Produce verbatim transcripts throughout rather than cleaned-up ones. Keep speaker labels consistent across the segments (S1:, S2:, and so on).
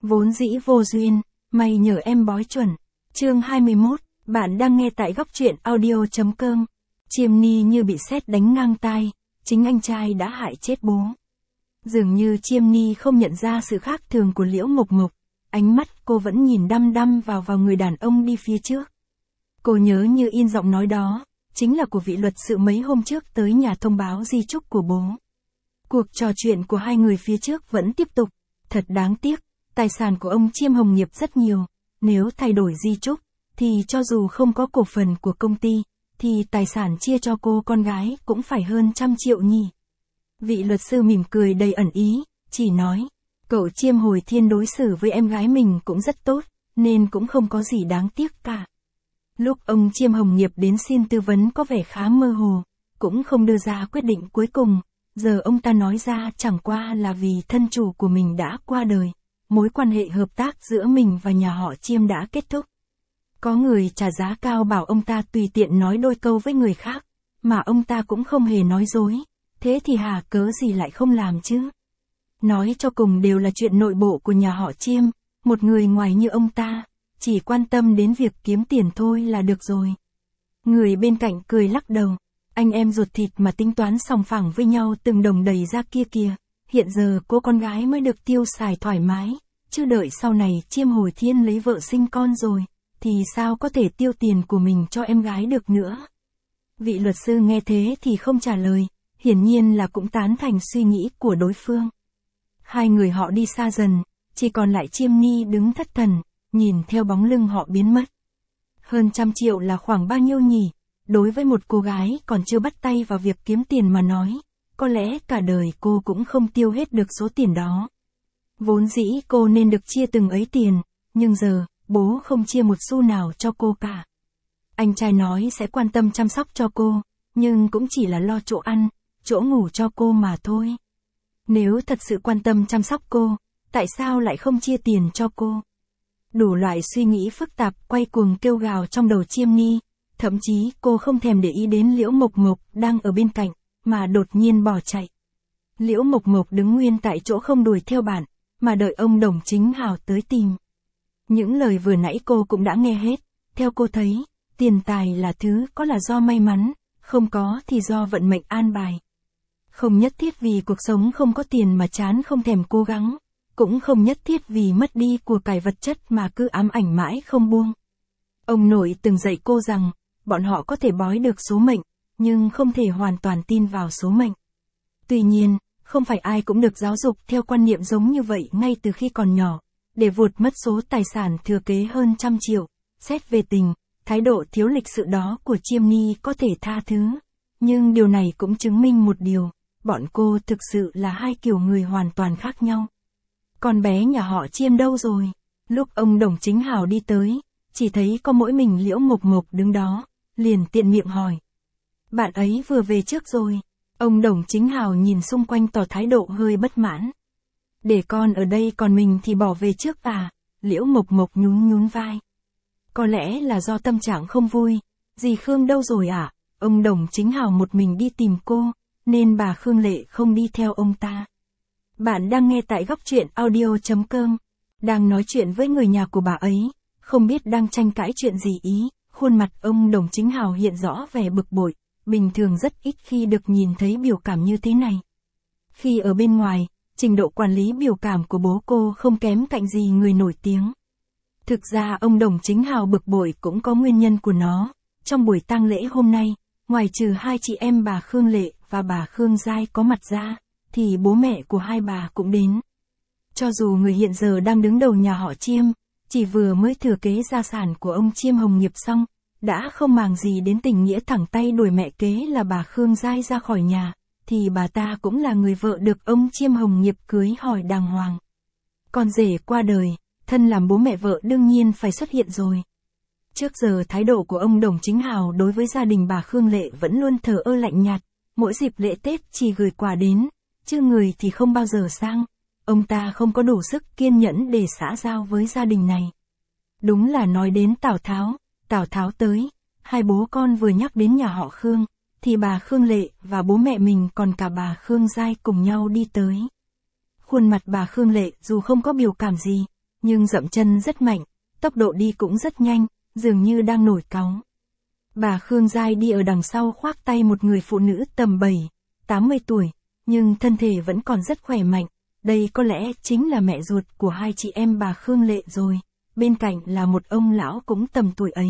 S1: Vốn dĩ vô duyên, mày nhờ em bói chuẩn. Chương hai mươi mốt, bạn đang nghe tại góc truyện audio.com. Chiêm Ni như bị sét đánh ngang tai, chính anh trai đã hại chết bố. Dường như Chiêm Ni không nhận ra sự khác thường của Liễu Mộc Mộc, ánh mắt cô vẫn nhìn đăm đăm vào vào người đàn ông đi phía trước. Cô nhớ như in giọng nói đó, chính là của vị luật sư mấy hôm trước tới nhà thông báo di chúc của bố. Cuộc trò chuyện của hai người phía trước vẫn tiếp tục, thật đáng tiếc, tài sản của ông Chiêm Hồng Nghiệp rất nhiều, nếu thay đổi di chúc, thì cho dù không có cổ phần của công ty, thì tài sản chia cho cô con gái cũng phải hơn trăm triệu nhỉ. Vị luật sư mỉm cười đầy ẩn ý, chỉ nói, cậu Chiêm hồi thiên đối xử với em gái mình cũng rất tốt, nên cũng không có gì đáng tiếc cả. Lúc ông Chiêm Hồng Nghiệp đến xin tư vấn có vẻ khá mơ hồ, cũng không đưa ra quyết định cuối cùng, giờ ông ta nói ra chẳng qua là vì thân chủ của mình đã qua đời, mối quan hệ hợp tác giữa mình và nhà họ Chiêm đã kết thúc. Có người trả giá cao bảo ông ta tùy tiện nói đôi câu với người khác, mà ông ta cũng không hề nói dối, thế thì hà cớ gì lại không làm chứ? Nói cho cùng đều là chuyện nội bộ của nhà họ Chiêm, một người ngoài như ông ta, chỉ quan tâm đến việc kiếm tiền thôi là được rồi. Người bên cạnh cười lắc đầu, anh em ruột thịt mà tính toán sòng phẳng với nhau từng đồng đầy ra kia kìa, hiện giờ cô con gái mới được tiêu xài thoải mái, chứ đợi sau này Chiêm hồi thiên lấy vợ sinh con rồi, thì sao có thể tiêu tiền của mình cho em gái được nữa. Vị luật sư nghe thế thì không trả lời, hiển nhiên là cũng tán thành suy nghĩ của đối phương. Hai người họ đi xa dần, chỉ còn lại Chiêm Ni đứng thất thần, nhìn theo bóng lưng họ biến mất. Hơn trăm triệu là khoảng bao nhiêu nhỉ? Đối với một cô gái còn chưa bắt tay vào việc kiếm tiền mà nói, có lẽ cả đời cô cũng không tiêu hết được số tiền đó. Vốn dĩ cô nên được chia từng ấy tiền, nhưng giờ, bố không chia một xu nào cho cô cả. Anh trai nói sẽ quan tâm chăm sóc cho cô, nhưng cũng chỉ là lo chỗ ăn, chỗ ngủ cho cô mà thôi. Nếu thật sự quan tâm chăm sóc cô, tại sao lại không chia tiền cho cô? Đủ loại suy nghĩ phức tạp quay cuồng kêu gào trong đầu Chiêm Ni, thậm chí cô không thèm để ý đến Liễu Mộc Mộc đang ở bên cạnh, mà đột nhiên bỏ chạy. Liễu Mộc Mộc đứng nguyên tại chỗ không đuổi theo bạn, mà đợi ông Đồng Chính Hào tới tìm. Những lời vừa nãy cô cũng đã nghe hết, theo cô thấy, tiền tài là thứ có là do may mắn, không có thì do vận mệnh an bài. Không nhất thiết vì cuộc sống không có tiền mà chán không thèm cố gắng, cũng không nhất thiết vì mất đi của cải vật chất mà cứ ám ảnh mãi không buông. Ông nội từng dạy cô rằng, bọn họ có thể bói được số mệnh, nhưng không thể hoàn toàn tin vào số mệnh. Tuy nhiên, không phải ai cũng được giáo dục theo quan niệm giống như vậy ngay từ khi còn nhỏ, để vụt mất số tài sản thừa kế hơn trăm triệu. Xét về tình, thái độ thiếu lịch sự đó của Chiêm Ni có thể tha thứ, nhưng điều này cũng chứng minh một điều, bọn cô thực sự là hai kiểu người hoàn toàn khác nhau. Con bé nhà họ Chiêm đâu rồi? Lúc ông Đồng Chính Hào đi tới, chỉ thấy có mỗi mình Liễu Mộc Mộc đứng đó, liền tiện miệng hỏi. Bạn ấy vừa về trước rồi. Ông Đồng Chính Hào nhìn xung quanh tỏ thái độ hơi bất mãn. Để con ở đây còn mình thì bỏ về trước à? Liễu Mộc Mộc nhún nhún vai. Có lẽ là do tâm trạng không vui. Dì Khương đâu rồi ạ? À? Ông Đồng Chính Hào một mình đi tìm cô, nên bà Khương Lệ không đi theo ông ta. Bạn đang nghe tại góc truyện audio.com. Đang nói chuyện với người nhà của bà ấy, không biết đang tranh cãi chuyện gì ý. Khuôn mặt ông Đồng Chính Hào hiện rõ vẻ bực bội, bình thường rất ít khi được nhìn thấy biểu cảm như thế này. Khi ở bên ngoài, trình độ quản lý biểu cảm của bố cô không kém cạnh gì người nổi tiếng. Thực ra ông Đồng Chính Hào bực bội cũng có nguyên nhân của nó. Trong buổi tang lễ hôm nay, ngoài trừ hai chị em bà Khương Lệ và bà Khương Giai có mặt ra, thì bố mẹ của hai bà cũng đến. Cho dù người hiện giờ đang đứng đầu nhà họ Chiêm, chỉ vừa mới thừa kế gia sản của ông Chiêm Hồng Nghiệp xong, đã không màng gì đến tình nghĩa thẳng tay đuổi mẹ kế là bà Khương Giai ra khỏi nhà, thì bà ta cũng là người vợ được ông Chiêm Hồng Nghiệp cưới hỏi đàng hoàng. Con rể qua đời, thân làm bố mẹ vợ đương nhiên phải xuất hiện rồi. Trước giờ thái độ của ông Đồng Chính Hào đối với gia đình bà Khương Lệ vẫn luôn thờ ơ lạnh nhạt, mỗi dịp lễ Tết chỉ gửi quà đến, chứ người thì không bao giờ sang. Ông ta không có đủ sức kiên nhẫn để xã giao với gia đình này. Đúng là nói đến Tào Tháo, Tào Tháo tới, hai bố con vừa nhắc đến nhà họ Khương, thì bà Khương Lệ và bố mẹ mình còn cả bà Khương Giai cùng nhau đi tới. Khuôn mặt bà Khương Lệ dù không có biểu cảm gì, nhưng dậm chân rất mạnh, tốc độ đi cũng rất nhanh, dường như đang nổi cáu. Bà Khương Giai đi ở đằng sau khoác tay một người phụ nữ tầm bảy, tám mươi tuổi, nhưng thân thể vẫn còn rất khỏe mạnh. Đây có lẽ chính là mẹ ruột của hai chị em bà Khương Lệ rồi, bên cạnh là một ông lão cũng tầm tuổi ấy.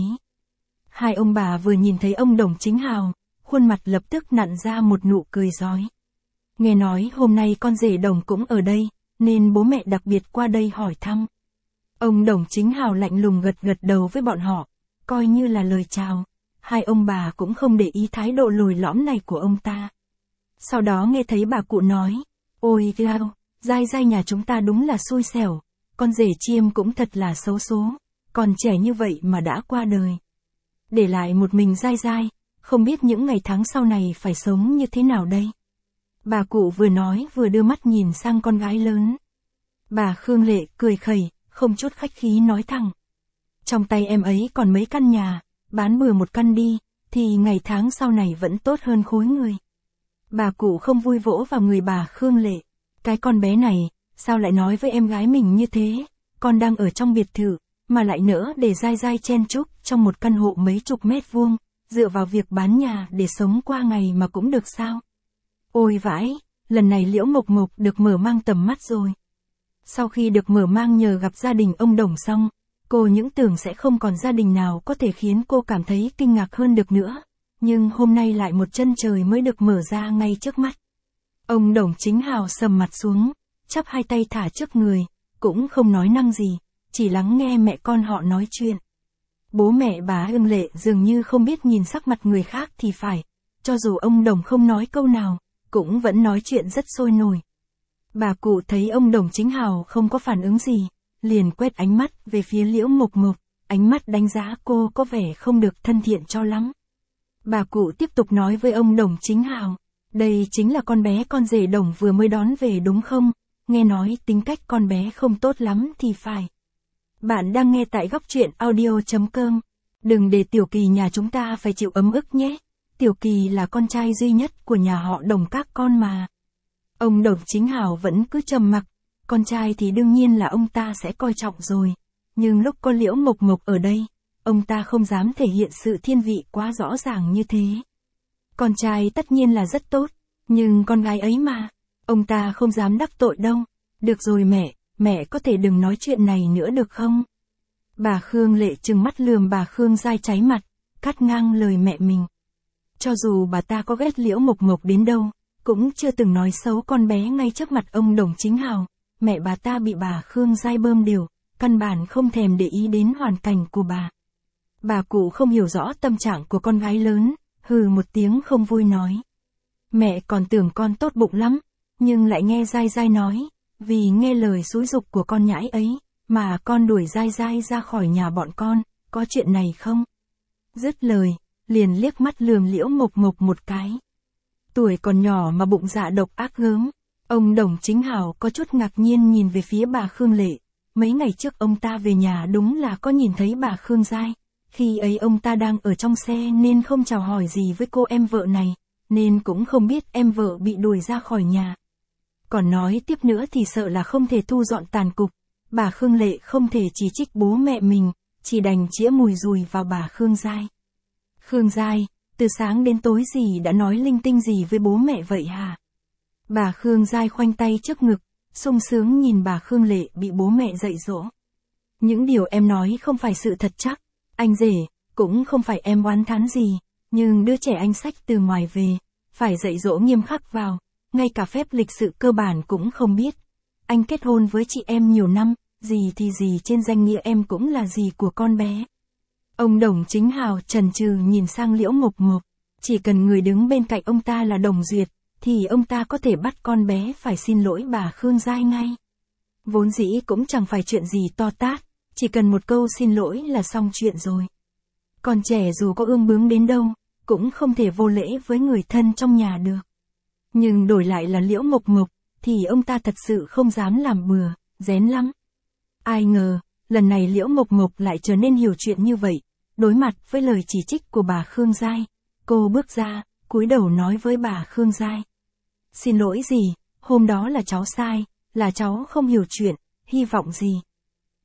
S1: Hai ông bà vừa nhìn thấy ông Đồng Chính Hào, khuôn mặt lập tức nặn ra một nụ cười rói. Nghe nói hôm nay con rể Đồng cũng ở đây, nên bố mẹ đặc biệt qua đây hỏi thăm. Ông Đồng Chính Hào lạnh lùng gật gật đầu với bọn họ, coi như là lời chào. Hai ông bà cũng không để ý thái độ lồi lõm này của ông ta. Sau đó nghe thấy bà cụ nói, ôi gao, Giai Giai nhà chúng ta đúng là xui xẻo, con rể Chiêm cũng thật là xấu số, còn trẻ như vậy mà đã qua đời. Để lại một mình Giai Giai, không biết những ngày tháng sau này phải sống như thế nào đây. Bà cụ vừa nói vừa đưa mắt nhìn sang con gái lớn. Bà Khương Lệ cười khẩy, không chút khách khí nói thẳng. Trong tay em ấy còn mấy căn nhà, bán bừa một căn đi, thì ngày tháng sau này vẫn tốt hơn khối người. Bà cụ không vui vỗ vào người bà Khương Lệ. Cái con bé này, sao lại nói với em gái mình như thế, con đang ở trong biệt thự, mà lại nỡ để Giai Giai chen chúc trong một căn hộ mấy chục mét vuông, dựa vào việc bán nhà để sống qua ngày mà cũng được sao? Ôi vãi, lần này Liễu Mộc Mộc được mở mang tầm mắt rồi. Sau khi được mở mang nhờ gặp gia đình ông Đồng xong, cô những tưởng sẽ không còn gia đình nào có thể khiến cô cảm thấy kinh ngạc hơn được nữa. Nhưng hôm nay lại một chân trời mới được mở ra ngay trước mắt. Ông Đồng Chính Hào sầm mặt xuống, chắp hai tay thả trước người, cũng không nói năng gì, chỉ lắng nghe mẹ con họ nói chuyện. Bố mẹ bà Ưng Lệ dường như không biết nhìn sắc mặt người khác thì phải, cho dù ông Đồng không nói câu nào, cũng vẫn nói chuyện rất sôi nổi. Bà cụ thấy ông Đồng Chính Hào không có phản ứng gì, liền quét ánh mắt về phía Liễu Mộc Mộc, ánh mắt đánh giá cô có vẻ không được thân thiện cho lắm. Bà cụ tiếp tục nói với ông Đồng Chính Hào, đây chính là con bé con rể Đồng vừa mới đón về đúng không? Nghe nói tính cách con bé không tốt lắm thì phải. Bạn đang nghe tại góc truyện audio chấm com. Đừng để Tiểu Kỳ nhà chúng ta phải chịu ấm ức nhé. Tiểu Kỳ là con trai duy nhất của nhà họ Đồng các con mà. Ông Đồng Chính Hào vẫn cứ trầm mặc, con trai thì đương nhiên là ông ta sẽ coi trọng rồi. Nhưng lúc có Liễu Mộc Mộc ở đây, ông ta không dám thể hiện sự thiên vị quá rõ ràng như thế. Con trai tất nhiên là rất tốt, nhưng con gái ấy mà, ông ta không dám đắc tội đâu. Được rồi mẹ, mẹ có thể đừng nói chuyện này nữa được không? Bà Khương Lệ trừng mắt lườm bà Khương Giai cháy mặt, cắt ngang lời mẹ mình. Cho dù bà ta có ghét Liễu Mộc Mộc đến đâu, cũng chưa từng nói xấu con bé ngay trước mặt ông Đồng Chính Hào. Mẹ bà ta bị bà Khương Giai bơm đều, căn bản không thèm để ý đến hoàn cảnh của bà. Bà cụ không hiểu rõ tâm trạng của con gái lớn, hừ một tiếng không vui nói. Mẹ còn tưởng con tốt bụng lắm, nhưng lại nghe Giai Giai nói, vì nghe lời xúi giục của con nhãi ấy, mà con đuổi Giai Giai ra khỏi nhà bọn con, có chuyện này không? Dứt lời, liền liếc mắt lườm Liễu Mộc Mộc một cái. Tuổi còn nhỏ mà bụng dạ độc ác gớm. Ông Đồng Chính Hào có chút ngạc nhiên nhìn về phía bà Khương Lệ. Mấy ngày trước ông ta về nhà đúng là có nhìn thấy bà Khương Giai. Khi ấy ông ta đang ở trong xe nên không chào hỏi gì với cô em vợ này, nên cũng không biết em vợ bị đuổi ra khỏi nhà. Còn nói tiếp nữa thì sợ là không thể thu dọn tàn cục. Bà Khương Lệ không thể chỉ trích bố mẹ mình, chỉ đành chĩa mùi dùi vào bà Khương Giai. Khương Giai, từ sáng đến tối gì đã nói linh tinh gì với bố mẹ vậy hả? Bà Khương Giai khoanh tay trước ngực, sung sướng nhìn bà Khương Lệ bị bố mẹ dạy dỗ. Những điều em nói không phải sự thật chắc, anh rể, cũng không phải em oán thán gì, nhưng đứa trẻ anh xách từ ngoài về, phải dạy dỗ nghiêm khắc vào, ngay cả phép lịch sự cơ bản cũng không biết. Anh kết hôn với chị em nhiều năm, gì thì gì trên danh nghĩa em cũng là gì của con bé. Ông Đồng Chính Hào chần chừ nhìn sang Liễu Mộc Mộc, chỉ cần người đứng bên cạnh ông ta là Đồng Duyệt, thì ông ta có thể bắt con bé phải xin lỗi bà Khương Giai ngay. Vốn dĩ cũng chẳng phải chuyện gì to tát, chỉ cần một câu xin lỗi là xong chuyện rồi. Con trẻ dù có ương bướng đến đâu, cũng không thể vô lễ với người thân trong nhà được. Nhưng đổi lại là Liễu Mộc Mộc, thì ông ta thật sự không dám làm bừa, rén lắm. Ai ngờ, lần này Liễu Mộc Mộc lại trở nên hiểu chuyện như vậy, đối mặt với lời chỉ trích của bà Khương Giai, cô bước ra, cúi đầu nói với bà Khương Giai. Xin lỗi gì, hôm đó là cháu sai, là cháu không hiểu chuyện, hy vọng gì.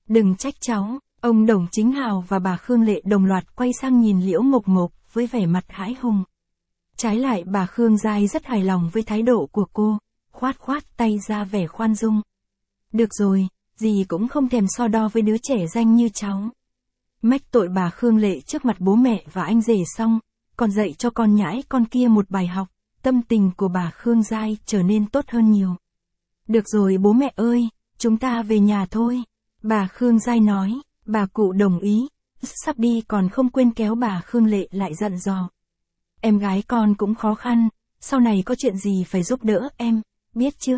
S1: Đừng trách cháu. Ông Đồng Chính Hào và bà Khương Lệ đồng loạt quay sang nhìn Liễu Mộc Mộc với vẻ mặt hãi hùng. Trái lại bà Khương Giai rất hài lòng với thái độ của cô, khoát khoát tay ra vẻ khoan dung. Được rồi, dì cũng không thèm so đo với đứa trẻ danh như cháu. Mách tội bà Khương Lệ trước mặt bố mẹ và anh rể xong, còn dạy cho con nhãi con kia một bài học, tâm tình của bà Khương Giai trở nên tốt hơn nhiều. Được rồi bố mẹ ơi, chúng ta về nhà thôi. Bà Khương Giai nói, bà cụ đồng ý, sắp đi còn không quên kéo bà Khương Lệ lại dặn dò. Em gái con cũng khó khăn, sau này có chuyện gì phải giúp đỡ em, biết chưa?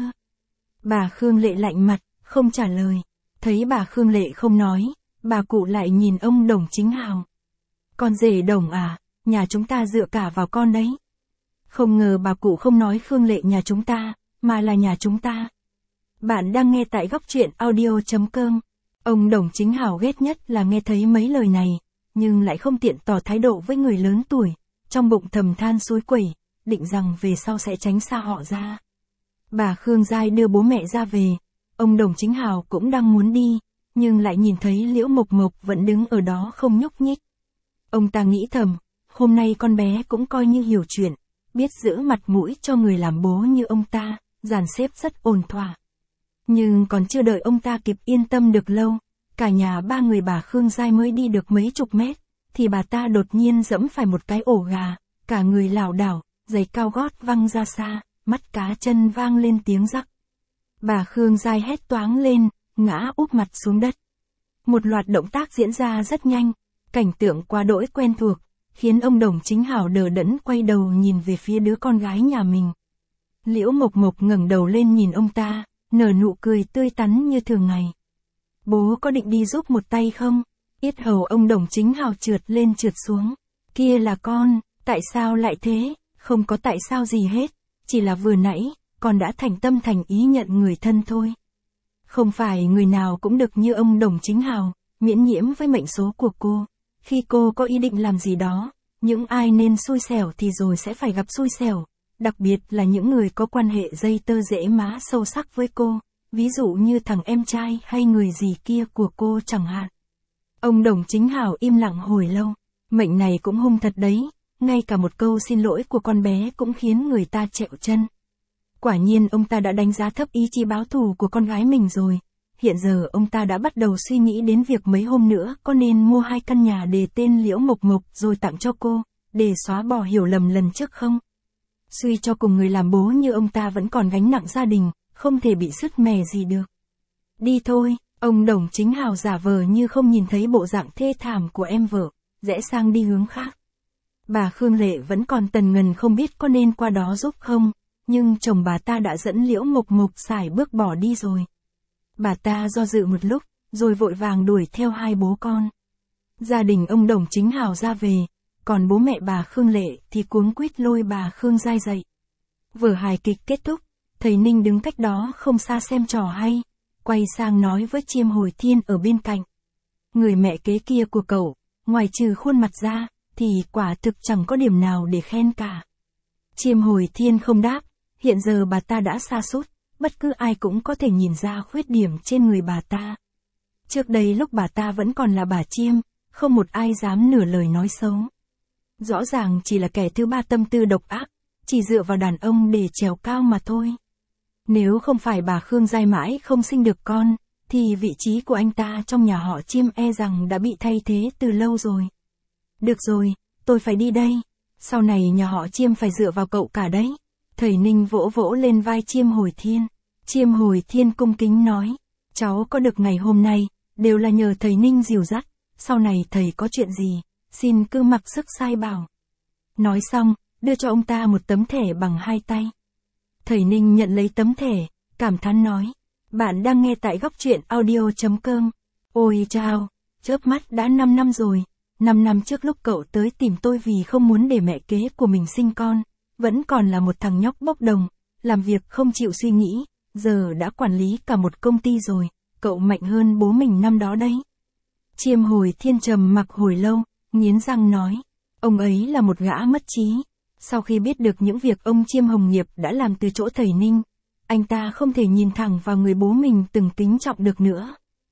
S1: Bà Khương Lệ lạnh mặt, không trả lời. Thấy bà Khương Lệ không nói, bà cụ lại nhìn ông Đồng Chính Hào. Con rể Đồng à, nhà chúng ta dựa cả vào con đấy. Không ngờ bà cụ không nói Khương Lệ nhà chúng ta, mà là nhà chúng ta. Bạn đang nghe tại góc truyện audio chấm com. Ông Đồng Chính Hào ghét nhất là nghe thấy mấy lời này, nhưng lại không tiện tỏ thái độ với người lớn tuổi, trong bụng thầm than suối quẩy, định rằng về sau sẽ tránh xa họ ra. Bà Khương Giai đưa bố mẹ ra về, ông Đồng Chính Hào cũng đang muốn đi, nhưng lại nhìn thấy Liễu Mộc Mộc vẫn đứng ở đó không nhúc nhích. Ông ta nghĩ thầm, hôm nay con bé cũng coi như hiểu chuyện, biết giữ mặt mũi cho người làm bố như ông ta, dàn xếp rất ổn thỏa. Nhưng còn chưa đợi ông ta kịp yên tâm được lâu, cả nhà ba người bà Khương Giai mới đi được mấy chục mét, thì bà ta đột nhiên giẫm phải một cái ổ gà, cả người lảo đảo, giày cao gót văng ra xa, mắt cá chân vang lên tiếng rắc. Bà Khương Giai hét toáng lên, ngã úp mặt xuống đất. Một loạt động tác diễn ra rất nhanh, cảnh tượng quá đỗi quen thuộc, khiến ông Đồng Chính Hào đờ đẫn quay đầu nhìn về phía đứa con gái nhà mình. Liễu Mộc Mộc ngẩng đầu lên nhìn ông ta, nở nụ cười tươi tắn như thường ngày. Bố có định đi giúp một tay không? Yết hầu ông Đồng Chính Hào trượt lên trượt xuống. Kia là con, tại sao lại thế? Không có tại sao gì hết, chỉ là vừa nãy, con đã thành tâm thành ý nhận người thân thôi. Không phải người nào cũng được như ông Đồng Chính Hào, miễn nhiễm với mệnh số của cô. Khi cô có ý định làm gì đó, những ai nên xui xẻo thì rồi sẽ phải gặp xui xẻo, đặc biệt là những người có quan hệ dây tơ rễ má sâu sắc với cô, ví dụ như thằng em trai hay người gì kia của cô chẳng hạn. Ông Đồng Chính Hào im lặng hồi lâu, mệnh này cũng hung thật đấy, ngay cả một câu xin lỗi của con bé cũng khiến người ta trẹo chân. Quả nhiên ông ta đã đánh giá thấp ý chí báo thù của con gái mình rồi. Hiện giờ ông ta đã bắt đầu suy nghĩ đến việc mấy hôm nữa có nên mua hai căn nhà đề tên Liễu Mộc Mộc rồi tặng cho cô, để xóa bỏ hiểu lầm lần trước không? Suy cho cùng người làm bố như ông ta vẫn còn gánh nặng gia đình, không thể bị sứt mẻ gì được. Đi thôi, ông Đồng Chính Hào giả vờ như không nhìn thấy bộ dạng thê thảm của em vợ, rẽ sang đi hướng khác. Bà Khương Lệ vẫn còn tần ngần không biết có nên qua đó giúp không, nhưng chồng bà ta đã dẫn Liễu Mộc Mộc sải bước bỏ đi rồi. Bà ta do dự một lúc, rồi vội vàng đuổi theo hai bố con. Gia đình ông Đồng Chính Hào ra về, còn bố mẹ bà Khương Lệ thì cuống quýt lôi bà Khương Giai dậy. Vở hài kịch kết thúc, thầy Ninh đứng cách đó không xa xem trò hay, quay sang nói với Chiêm Hồi Thiên ở bên cạnh. Người mẹ kế kia của cậu, ngoài trừ khuôn mặt ra, thì quả thực chẳng có điểm nào để khen cả. Chiêm Hồi Thiên không đáp, hiện giờ bà ta đã sa sút, bất cứ ai cũng có thể nhìn ra khuyết điểm trên người bà ta. Trước đây lúc bà ta vẫn còn là bà Chiêm, không một ai dám nửa lời nói xấu. Rõ ràng chỉ là kẻ thứ ba tâm tư độc ác, chỉ dựa vào đàn ông để trèo cao mà thôi. Nếu không phải bà Khương Giai mãi không sinh được con, thì vị trí của anh ta trong nhà họ Chiêm e rằng đã bị thay thế từ lâu rồi. Được rồi, tôi phải đi đây. Sau này nhà họ Chiêm phải dựa vào cậu cả đấy. Thầy Ninh vỗ vỗ lên vai Chiêm Hồi Thiên. Chiêm Hồi Thiên cung kính nói, cháu có được ngày hôm nay, đều là nhờ thầy Ninh dìu dắt, sau này thầy có chuyện gì, xin cứ mặc sức sai bảo. Nói xong, đưa cho ông ta một tấm thẻ bằng hai tay. Thầy Ninh nhận lấy tấm thẻ, cảm thán nói, bạn đang nghe tại góc truyện audio chấm com. Ôi chao, chớp mắt đã năm năm rồi, năm năm trước lúc cậu tới tìm tôi vì không muốn để mẹ kế của mình sinh con, vẫn còn là một thằng nhóc bốc đồng, làm việc không chịu suy nghĩ, giờ đã quản lý cả một công ty rồi, cậu mạnh hơn bố mình năm đó đấy. Chiêm Hồi Thiên trầm mặc hồi lâu, nghiến răng nói, ông ấy là một gã mất trí. Sau khi biết được những việc ông Chiêm Hồng Nghiệp đã làm từ chỗ thầy Ninh, anh ta không thể nhìn thẳng vào người bố mình từng kính trọng được nữa.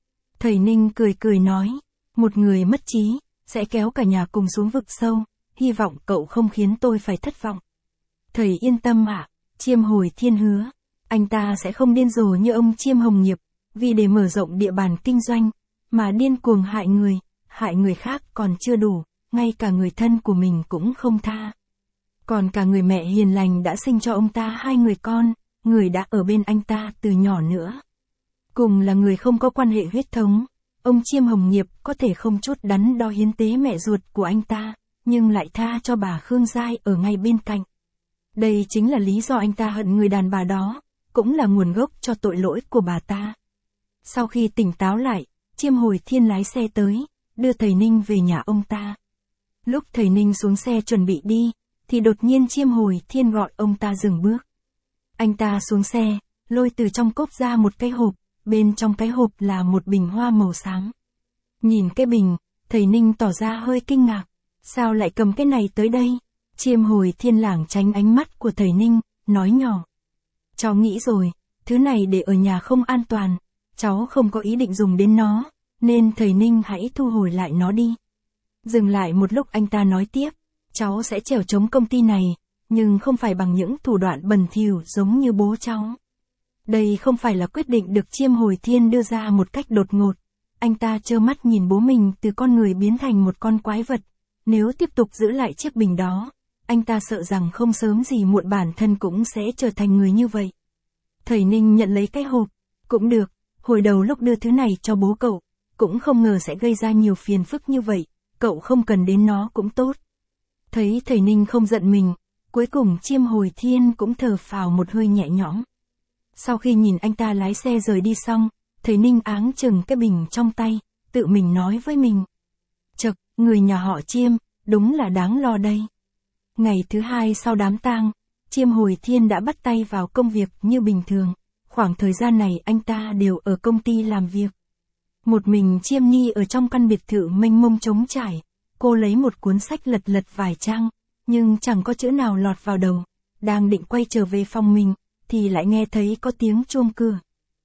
S1: Thầy Ninh cười cười nói, một người mất trí, sẽ kéo cả nhà cùng xuống vực sâu, hy vọng cậu không khiến tôi phải thất vọng. Thầy yên tâm ạ, Chiêm Hồi Thiên hứa, anh ta sẽ không điên rồ như ông Chiêm Hồng Nghiệp, vì để mở rộng địa bàn kinh doanh, mà điên cuồng hại người, hại người khác còn chưa đủ, ngay cả người thân của mình cũng không tha. Còn cả người mẹ hiền lành đã sinh cho ông ta hai người con, người đã ở bên anh ta từ nhỏ nữa. Cùng là người không có quan hệ huyết thống, ông Chiêm Hồng Nghiệp có thể không chút đắn đo hiến tế mẹ ruột của anh ta, nhưng lại tha cho bà Khương Giai ở ngay bên cạnh. Đây chính là lý do anh ta hận người đàn bà đó, cũng là nguồn gốc cho tội lỗi của bà ta. Sau khi tỉnh táo lại, Chiêm Hồi Thiên lái xe tới, đưa thầy Ninh về nhà ông ta. Lúc thầy Ninh xuống xe chuẩn bị đi, thì đột nhiên Chiêm Hồi Thiên gọi ông ta dừng bước. Anh ta xuống xe, lôi từ trong cốp ra một cái hộp, bên trong cái hộp là một bình hoa màu xám. Nhìn cái bình, thầy Ninh tỏ ra hơi kinh ngạc, sao lại cầm cái này tới đây? Chiêm Hồi Thiên lảng tránh ánh mắt của thầy Ninh, nói nhỏ. Cháu nghĩ rồi, thứ này để ở nhà không an toàn, cháu không có ý định dùng đến nó, nên thầy Ninh hãy thu hồi lại nó đi. Dừng lại một lúc anh ta nói tiếp, cháu sẽ chèo chống công ty này, nhưng không phải bằng những thủ đoạn bẩn thỉu giống như bố cháu. Đây không phải là quyết định được Chiêm Hồi Thiên đưa ra một cách đột ngột. Anh ta trơ mắt nhìn bố mình từ con người biến thành một con quái vật. Nếu tiếp tục giữ lại chiếc bình đó, anh ta sợ rằng không sớm gì muộn bản thân cũng sẽ trở thành người như vậy. Thầy Ninh nhận lấy cái hộp, cũng được, hồi đầu lúc đưa thứ này cho bố cậu, cũng không ngờ sẽ gây ra nhiều phiền phức như vậy, cậu không cần đến nó cũng tốt. Thấy thầy Ninh không giận mình, cuối cùng Chiêm Hồi Thiên cũng thở phào một hơi nhẹ nhõm. Sau khi nhìn anh ta lái xe rời đi xong, thầy Ninh áng chừng cái bình trong tay, tự mình nói với mình. Chậc, người nhà họ Chiêm, đúng là đáng lo đây. Ngày thứ hai sau đám tang, Chiêm Hồi Thiên đã bắt tay vào công việc như bình thường, khoảng thời gian này anh ta đều ở công ty làm việc. Một mình Chiêm Nhi ở trong căn biệt thự mênh mông trống trải, cô lấy một cuốn sách lật lật vài trang, nhưng chẳng có chữ nào lọt vào đầu, đang định quay trở về phòng mình, thì lại nghe thấy có tiếng chuông cửa.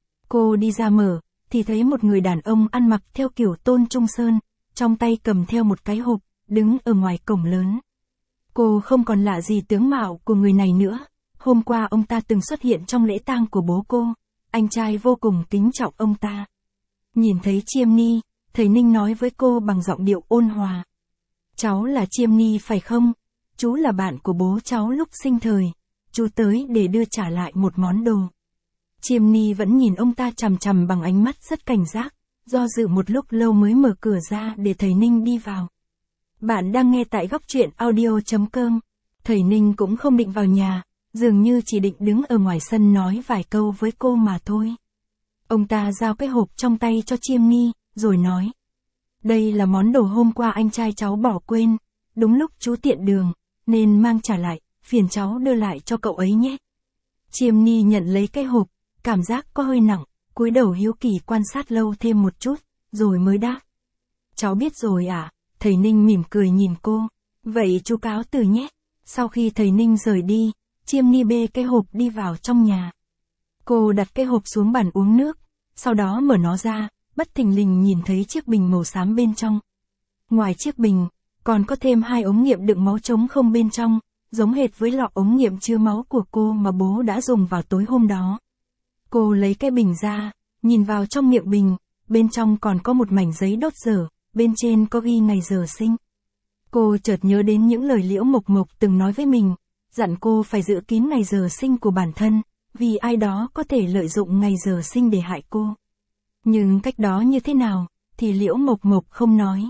S1: Cô đi ra mở, thì thấy một người đàn ông ăn mặc theo kiểu Tôn Trung Sơn, trong tay cầm theo một cái hộp, đứng ở ngoài cổng lớn. Cô không còn lạ gì tướng mạo của người này nữa, hôm qua ông ta từng xuất hiện trong lễ tang của bố cô, anh trai vô cùng kính trọng ông ta. Nhìn thấy Chiêm Ni, thầy Ninh nói với cô bằng giọng điệu ôn hòa. Cháu là Chiêm Ni phải không? Chú là bạn của bố cháu lúc sinh thời, chú tới để đưa trả lại một món đồ. Chiêm Ni vẫn nhìn ông ta chằm chằm bằng ánh mắt rất cảnh giác, do dự một lúc lâu mới mở cửa ra để thầy Ninh đi vào. Bạn đang nghe tại góc truyện audio chấm com. Thầy Ninh cũng không định vào nhà, dường như chỉ định đứng ở ngoài sân nói vài câu với cô mà thôi. Ông ta giao cái hộp trong tay cho Chiêm Ni, rồi nói. Đây là món đồ hôm qua anh trai cháu bỏ quên, đúng lúc chú tiện đường, nên mang trả lại, phiền cháu đưa lại cho cậu ấy nhé. Chiêm Ni nhận lấy cái hộp, cảm giác có hơi nặng, cúi đầu hiếu kỳ quan sát lâu thêm một chút, rồi mới đáp. Cháu biết rồi à, thầy Ninh mỉm cười nhìn cô, vậy chú cáo từ nhé. Sau khi thầy Ninh rời đi, Chiêm Ni bê cái hộp đi vào trong nhà. Cô đặt cái hộp xuống bàn uống nước, sau đó mở nó ra, bất thình lình nhìn thấy chiếc bình màu xám bên trong. Ngoài chiếc bình, còn có thêm hai ống nghiệm đựng máu trống không bên trong, giống hệt với lọ ống nghiệm chứa máu của cô mà bố đã dùng vào tối hôm đó. Cô lấy cái bình ra, nhìn vào trong miệng bình, bên trong còn có một mảnh giấy đốt dở, bên trên có ghi ngày giờ sinh. Cô chợt nhớ đến những lời Liễu Mộc Mộc từng nói với mình, dặn cô phải giữ kín ngày giờ sinh của bản thân, vì ai đó có thể lợi dụng ngày giờ sinh để hại cô. Nhưng cách đó như thế nào, thì Liễu Mộc Mộc không nói.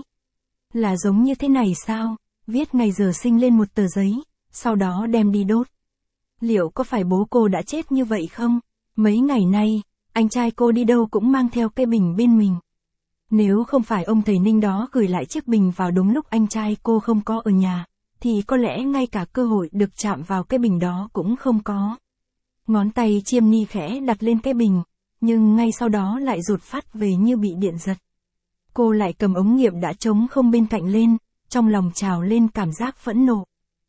S1: Là giống như thế này sao, viết ngày giờ sinh lên một tờ giấy, sau đó đem đi đốt. Liệu có phải bố cô đã chết như vậy không? Mấy ngày nay, anh trai cô đi đâu cũng mang theo cái bình bên mình. Nếu không phải ông thầy Ninh đó gửi lại chiếc bình vào đúng lúc anh trai cô không có ở nhà, thì có lẽ ngay cả cơ hội được chạm vào cái bình đó cũng không có. Ngón tay Chiêm Ni khẽ đặt lên cái bình, nhưng ngay sau đó lại rụt phát về như bị điện giật. Cô lại cầm ống nghiệm đã trống không bên cạnh lên, trong lòng trào lên cảm giác phẫn nộ.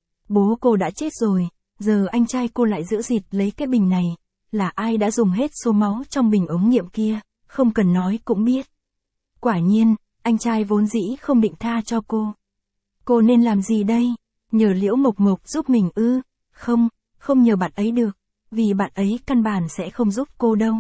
S1: Bố cô đã chết rồi, giờ anh trai cô lại giữ dịt lấy cái bình này, là ai đã dùng hết số máu trong bình ống nghiệm kia, không cần nói cũng biết. Quả nhiên, anh trai vốn dĩ không định tha cho cô. Cô nên làm gì đây? Nhờ Liễu Mộc Mộc giúp mình ư? Không, không nhờ bạn ấy được, vì bạn ấy căn bản sẽ không giúp cô đâu.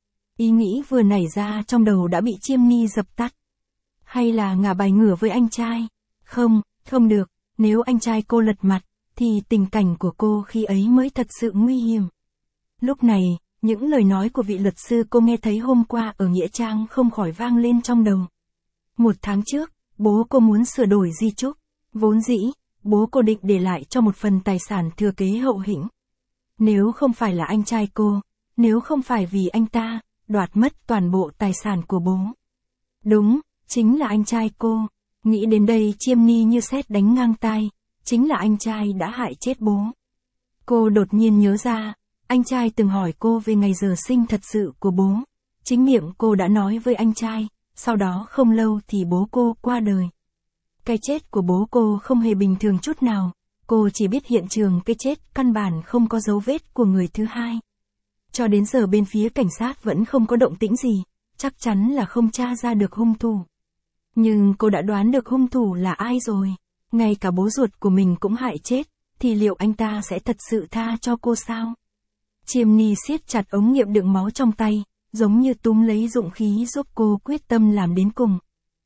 S1: Ý nghĩ vừa nảy ra trong đầu đã bị Chiêm Ni dập tắt. Hay là ngả bài ngửa với anh trai? Không, không được, nếu anh trai cô lật mặt, thì tình cảnh của cô khi ấy mới thật sự nguy hiểm. Lúc này, những lời nói của vị luật sư cô nghe thấy hôm qua ở Nghĩa Trang không khỏi vang lên trong đầu. Một tháng trước, bố cô muốn sửa đổi di chúc. Vốn dĩ, bố cô định để lại cho một phần tài sản thừa kế hậu hĩnh. Nếu không phải là anh trai cô, nếu không phải vì anh ta đoạt mất toàn bộ tài sản của bố. Đúng, chính là anh trai cô. Nghĩ đến đây Chiêm Ni như sét đánh ngang tai, chính là anh trai đã hại chết bố. Cô đột nhiên nhớ ra, anh trai từng hỏi cô về ngày giờ sinh thật sự của bố. Chính miệng cô đã nói với anh trai, sau đó không lâu thì bố cô qua đời. Cái chết của bố cô không hề bình thường chút nào, cô chỉ biết hiện trường cái chết căn bản không có dấu vết của người thứ hai. Cho đến giờ bên phía cảnh sát vẫn không có động tĩnh gì, chắc chắn là không tra ra được hung thủ. Nhưng cô đã đoán được hung thủ là ai rồi, ngay cả bố ruột của mình cũng hại chết, thì liệu anh ta sẽ thật sự tha cho cô sao? Chiêm Ni siết chặt ống nghiệm đựng máu trong tay, giống như túm lấy dũng khí giúp cô quyết tâm làm đến cùng.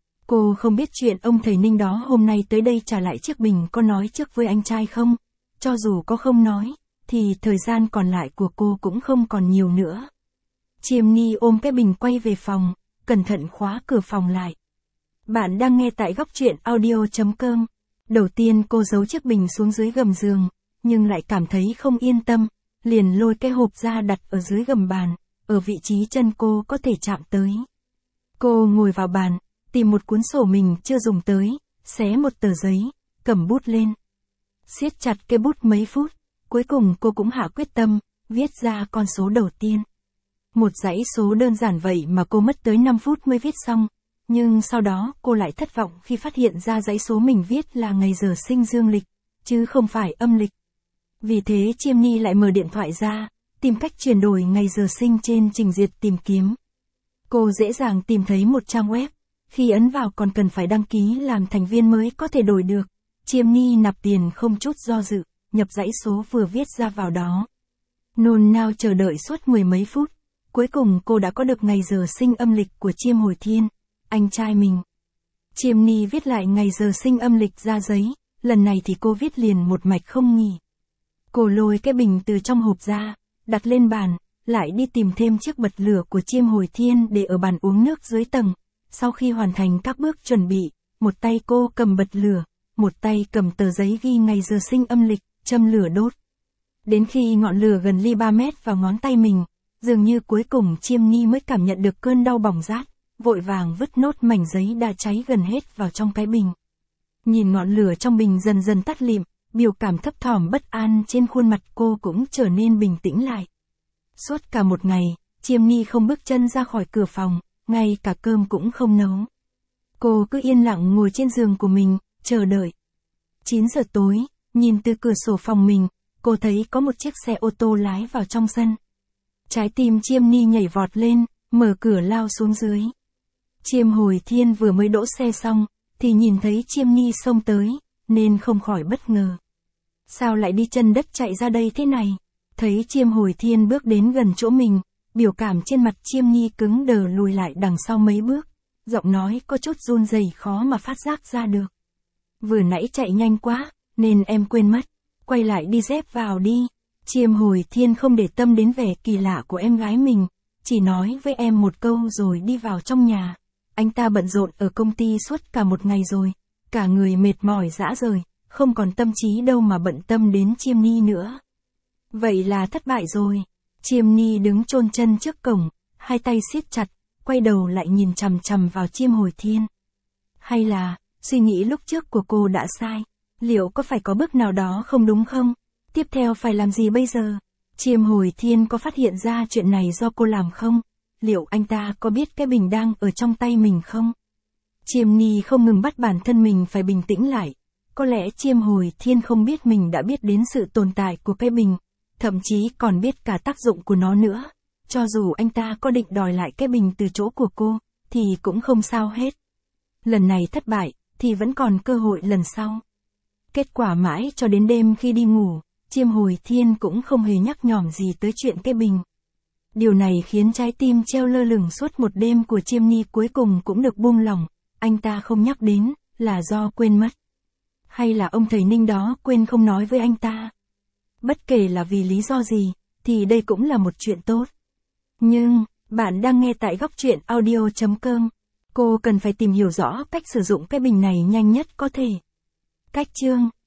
S1: Cô không biết chuyện ông thầy Ninh đó hôm nay tới đây trả lại chiếc bình có nói trước với anh trai không? Cho dù có không nói, thì thời gian còn lại của cô cũng không còn nhiều nữa. Chiêm Ni ôm cái bình quay về phòng, cẩn thận khóa cửa phòng lại. Bạn đang nghe tại góc truyện audio chấm com. Đầu tiên cô giấu chiếc bình xuống dưới gầm giường, nhưng lại cảm thấy không yên tâm, liền lôi cái hộp ra đặt ở dưới gầm bàn, ở vị trí chân cô có thể chạm tới. Cô ngồi vào bàn, tìm một cuốn sổ mình chưa dùng tới, xé một tờ giấy, cầm bút lên. Siết chặt cái bút mấy phút, cuối cùng cô cũng hạ quyết tâm, viết ra con số đầu tiên. Một dãy số đơn giản vậy mà cô mất tới năm phút mới viết xong, nhưng sau đó cô lại thất vọng khi phát hiện ra dãy số mình viết là ngày giờ sinh dương lịch, chứ không phải âm lịch. Vì thế Chiêm Ni lại mở điện thoại ra, tìm cách chuyển đổi ngày giờ sinh trên trình duyệt tìm kiếm. Cô dễ dàng tìm thấy một trang web, khi ấn vào còn cần phải đăng ký làm thành viên mới có thể đổi được. Chiêm Ni nạp tiền không chút do dự, nhập dãy số vừa viết ra vào đó. Nôn nao chờ đợi suốt mười mấy phút, cuối cùng cô đã có được ngày giờ sinh âm lịch của Chiêm Hồi Thiên, anh trai mình. Chiêm Ni viết lại ngày giờ sinh âm lịch ra giấy, lần này thì cô viết liền một mạch không nghỉ. Cô lôi cái bình từ trong hộp ra, đặt lên bàn, lại đi tìm thêm chiếc bật lửa của Chiêm Hồi Thiên để ở bàn uống nước dưới tầng. Sau khi hoàn thành các bước chuẩn bị, một tay cô cầm bật lửa, một tay cầm tờ giấy ghi ngày giờ sinh âm lịch, châm lửa đốt. Đến khi ngọn lửa gần ly ba mét vào ngón tay mình, dường như cuối cùng Chiêm Ni mới cảm nhận được cơn đau bỏng rát, vội vàng vứt nốt mảnh giấy đã cháy gần hết vào trong cái bình. Nhìn ngọn lửa trong bình dần dần tắt lịm, biểu cảm thấp thỏm bất an trên khuôn mặt cô cũng trở nên bình tĩnh lại. Suốt cả một ngày, Chiêm Ni không bước chân ra khỏi cửa phòng, ngay cả cơm cũng không nấu. Cô cứ yên lặng ngồi trên giường của mình, chờ đợi. chín giờ tối, nhìn từ cửa sổ phòng mình, cô thấy có một chiếc xe ô tô lái vào trong sân. Trái tim Chiêm Ni nhảy vọt lên, mở cửa lao xuống dưới. Chiêm Hồi Thiên vừa mới đỗ xe xong, thì nhìn thấy Chiêm Ni xông tới, nên không khỏi bất ngờ. Sao lại đi chân đất chạy ra đây thế này? Thấy Chiêm Hồi Thiên bước đến gần chỗ mình, biểu cảm trên mặt Chiêm Ni cứng đờ lùi lại đằng sau mấy bước, giọng nói có chút run rẩy khó mà phát giác ra được. Vừa nãy chạy nhanh quá, nên em quên mất, quay lại đi dép vào đi. Chiêm Hồi Thiên không để tâm đến vẻ kỳ lạ của em gái mình, chỉ nói với em một câu rồi đi vào trong nhà. Anh ta bận rộn ở công ty suốt cả một ngày rồi, cả người mệt mỏi rã rời, không còn tâm trí đâu mà bận tâm đến Chiêm Ni nữa. Vậy là thất bại rồi. Chiêm Ni đứng chôn chân trước cổng, hai tay siết chặt, quay đầu lại nhìn chằm chằm vào Chiêm Hồi Thiên. Hay là, suy nghĩ lúc trước của cô đã sai, liệu có phải có bước nào đó không đúng không? Tiếp theo phải làm gì bây giờ? Chiêm Hồi Thiên có phát hiện ra chuyện này do cô làm không? Liệu anh ta có biết cái bình đang ở trong tay mình không? Chiêm Ni không ngừng bắt bản thân mình phải bình tĩnh lại. Có lẽ Chiêm Hồi Thiên không biết mình đã biết đến sự tồn tại của cái bình, thậm chí còn biết cả tác dụng của nó nữa. Cho dù anh ta có định đòi lại cái bình từ chỗ của cô, thì cũng không sao hết. Lần này thất bại, thì vẫn còn cơ hội lần sau. Kết quả mãi cho đến đêm khi đi ngủ, Chiêm Hồi Thiên cũng không hề nhắc nhỏm gì tới chuyện cái bình. Điều này khiến trái tim treo lơ lửng suốt một đêm của Chiêm Ni cuối cùng cũng được buông lỏng. Anh ta không nhắc đến, là do quên mất. Hay là ông thầy Ninh đó quên không nói với anh ta. Bất kể là vì lý do gì, thì đây cũng là một chuyện tốt. Nhưng, bạn đang nghe tại góc truyện audio chấm com. Cô cần phải tìm hiểu rõ cách sử dụng cái bình này nhanh nhất có thể. Cách chương